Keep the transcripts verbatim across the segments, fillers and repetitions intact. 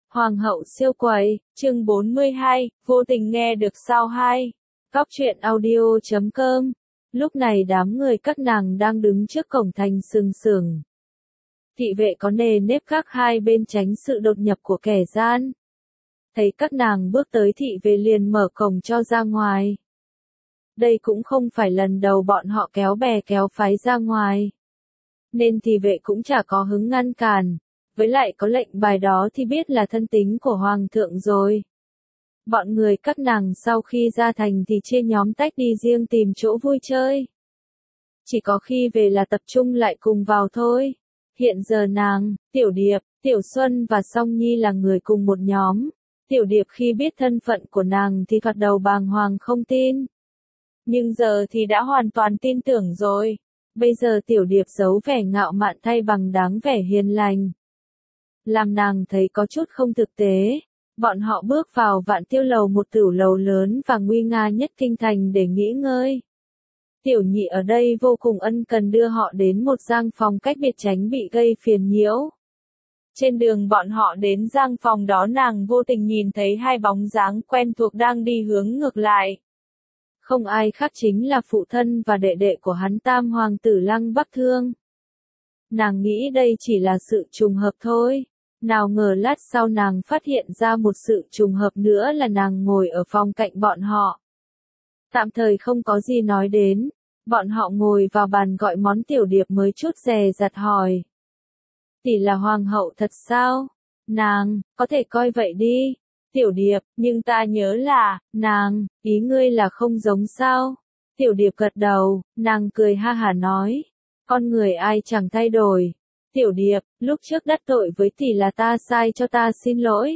Hoàng hậu siêu quầy, chương bốn mươi hai, vô tình nghe được sao hai. Cóc truyện audio chấm com. Lúc này đám người các nàng đang đứng trước cổng thành sừng sừng. Thị vệ có nề nếp khác hai bên tránh sự đột nhập của kẻ gian. Thấy các nàng bước tới thị vệ liền mở cổng cho ra ngoài. Đây cũng không phải lần đầu bọn họ kéo bè kéo phái ra ngoài. Nên thị vệ cũng chả có hứng ngăn cản. Với lại có lệnh bài đó thì biết là thân tính của hoàng thượng rồi. Bọn người các nàng sau khi ra thành thì chia nhóm tách đi riêng tìm chỗ vui chơi. Chỉ có khi về là tập trung lại cùng vào thôi. Hiện giờ nàng, Tiểu Điệp, Tiểu Xuân và Song Nhi là người cùng một nhóm. Tiểu Điệp khi biết thân phận của nàng thì thoạt đầu bàng hoàng không tin. Nhưng giờ thì đã hoàn toàn tin tưởng rồi. Bây giờ Tiểu Điệp giấu vẻ ngạo mạn thay bằng đáng vẻ hiền lành. Làm nàng thấy có chút không thực tế. Bọn họ bước vào Vạn Tiêu lầu, một tửu lầu lớn và nguy nga nhất kinh thành để nghỉ ngơi. Tiểu Nhị ở đây vô cùng ân cần đưa họ đến một gian phòng cách biệt tránh bị gây phiền nhiễu. Trên đường bọn họ đến gian phòng đó nàng vô tình nhìn thấy hai bóng dáng quen thuộc đang đi hướng ngược lại. Không ai khác chính là phụ thân và đệ đệ của hắn Tam Hoàng tử Lăng Bắc Thương. Nàng nghĩ đây chỉ là sự trùng hợp thôi. Nào ngờ lát sau nàng phát hiện ra một sự trùng hợp nữa là nàng ngồi ở phòng cạnh bọn họ. Tạm thời không có gì nói đến. Bọn họ ngồi vào bàn gọi món. Tiểu Điệp mới chút dè dặt hỏi. Tỷ là hoàng hậu thật sao? Nàng, có thể coi vậy đi. Tiểu Điệp, nhưng ta nhớ là, nàng, ý ngươi là không giống sao? Tiểu Điệp gật đầu, nàng cười ha hả nói. Con người ai chẳng thay đổi. Tiểu Điệp, lúc trước đắc tội với tỷ là ta sai, cho ta xin lỗi.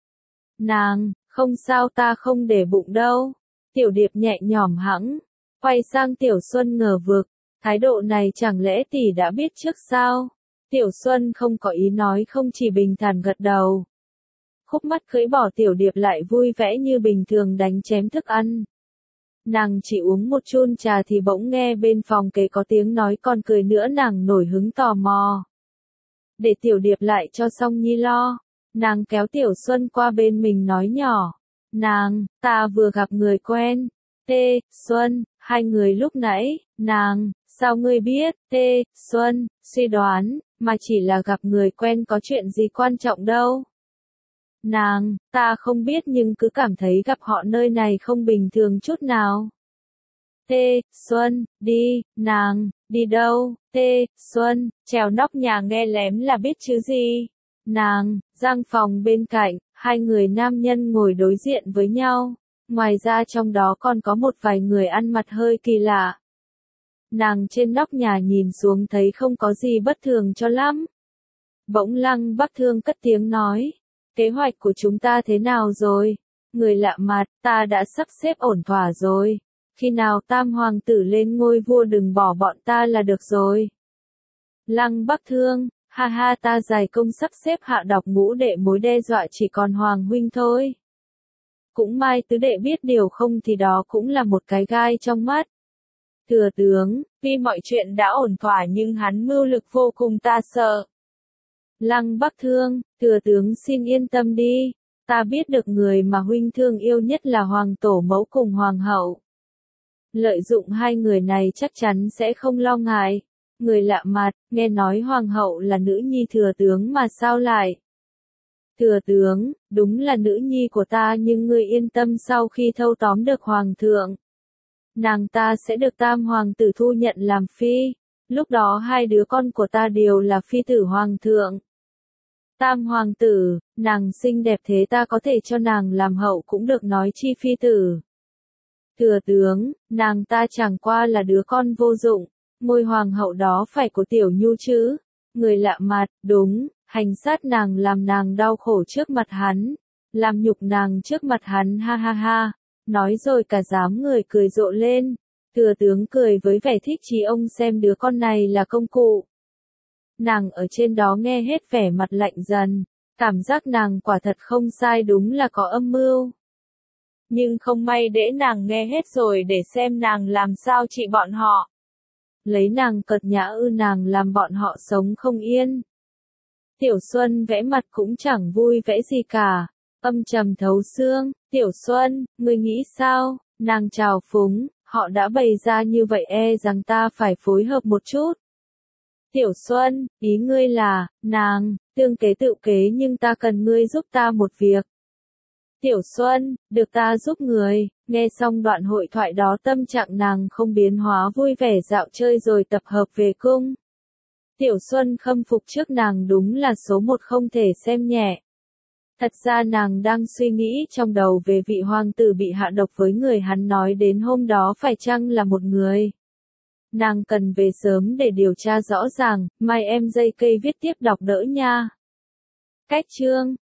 Nàng, không sao, ta không để bụng đâu. Tiểu Điệp nhẹ nhõm hẵng, quay sang Tiểu Xuân ngờ vực, thái độ này chẳng lẽ tỷ đã biết trước sao? Tiểu Xuân không có ý nói không, chỉ bình thản gật đầu. Khúc mắt khưỡi bỏ, Tiểu Điệp lại vui vẻ như bình thường đánh chém thức ăn. Nàng chỉ uống một chun trà thì bỗng nghe bên phòng kế có tiếng nói còn cười nữa, nàng nổi hứng tò mò. Để Tiểu Điệp lại cho Song Nhi lo. Nàng kéo Tiểu Xuân qua bên mình nói nhỏ. Nàng, ta vừa gặp người quen. Tê, Xuân, hai người lúc nãy. Nàng, sao ngươi biết? Tê, Xuân, suy đoán, mà chỉ là gặp người quen, có chuyện gì quan trọng đâu. Nàng, ta không biết nhưng cứ cảm thấy gặp họ nơi này không bình thường chút nào. Tê, Xuân, đi, nàng, đi đâu? Tê, Xuân, trèo nóc nhà nghe lén là biết chứ gì. Nàng, gian phòng bên cạnh, hai người nam nhân ngồi đối diện với nhau. Ngoài ra trong đó còn có một vài người ăn mặc hơi kỳ lạ. Nàng trên nóc nhà nhìn xuống thấy không có gì bất thường cho lắm. Bỗng Lăng Bắc Thương cất tiếng nói. Kế hoạch của chúng ta thế nào rồi? Người lạ mặt, ta đã sắp xếp ổn thỏa rồi. Khi nào Tam Hoàng tử lên ngôi vua đừng bỏ bọn ta là được rồi. Lăng Bắc Thương, ha ha, ta dày công sắp xếp hạ độc ngũ đệ, mối đe dọa chỉ còn Hoàng huynh thôi. Cũng may tứ đệ biết điều, không thì đó cũng là một cái gai trong mắt. Thừa tướng, tuy mọi chuyện đã ổn thỏa nhưng hắn mưu lực vô cùng, ta sợ. Lăng Bắc Thương, thừa tướng xin yên tâm đi. Ta biết được người mà huynh thương yêu nhất là Hoàng tổ mẫu cùng Hoàng hậu. Lợi dụng hai người này chắc chắn sẽ không lo ngại. Người lạ mặt, nghe nói Hoàng hậu là nữ nhi thừa tướng mà sao lại? Thừa tướng, đúng là nữ nhi của ta, nhưng ngươi yên tâm, sau khi thâu tóm được Hoàng thượng, nàng ta sẽ được Tam Hoàng tử thu nhận làm phi. Lúc đó hai đứa con của ta đều là phi tử Hoàng thượng. Tam Hoàng tử, nàng xinh đẹp thế ta có thể cho nàng làm hậu cũng được, nói chi phi tử. Thừa tướng, nàng ta chẳng qua là đứa con vô dụng, ngôi hoàng hậu đó phải của Tiểu Nhu chứ. Người lạ mặt, đúng, hành sát nàng, làm nàng đau khổ trước mặt hắn, làm nhục nàng trước mặt hắn, ha ha ha. Nói rồi cả đám người cười rộ lên. Thừa tướng cười với vẻ thích chí, ông xem đứa con này là công cụ. Nàng ở trên đó nghe hết vẻ mặt lạnh dần, cảm giác nàng quả thật không sai, đúng là có âm mưu. Nhưng không may để nàng nghe hết rồi để xem nàng làm sao trị bọn họ. Lấy nàng cợt nhã ư, nàng làm bọn họ sống không yên. Tiểu Xuân vẽ mặt cũng chẳng vui vẻ gì cả, âm trầm thấu xương. Tiểu Xuân, ngươi nghĩ sao? Nàng trào phúng, họ đã bày ra như vậy e rằng ta phải phối hợp một chút. Tiểu Xuân, ý ngươi là, nàng, tương kế tự kế nhưng ta cần ngươi giúp ta một việc. Tiểu Xuân, được ta giúp người. Nghe xong đoạn hội thoại đó tâm trạng nàng không biến hóa vui vẻ dạo chơi rồi tập hợp về cung. Tiểu Xuân khâm phục trước nàng đúng là số một không thể xem nhẹ. Thật ra nàng đang suy nghĩ trong đầu về vị hoàng tử bị hạ độc với người hắn nói đến hôm đó phải chăng là một người. Nàng cần về sớm để điều tra rõ ràng, mai em dây cây viết tiếp đọc đỡ nha. Cách chương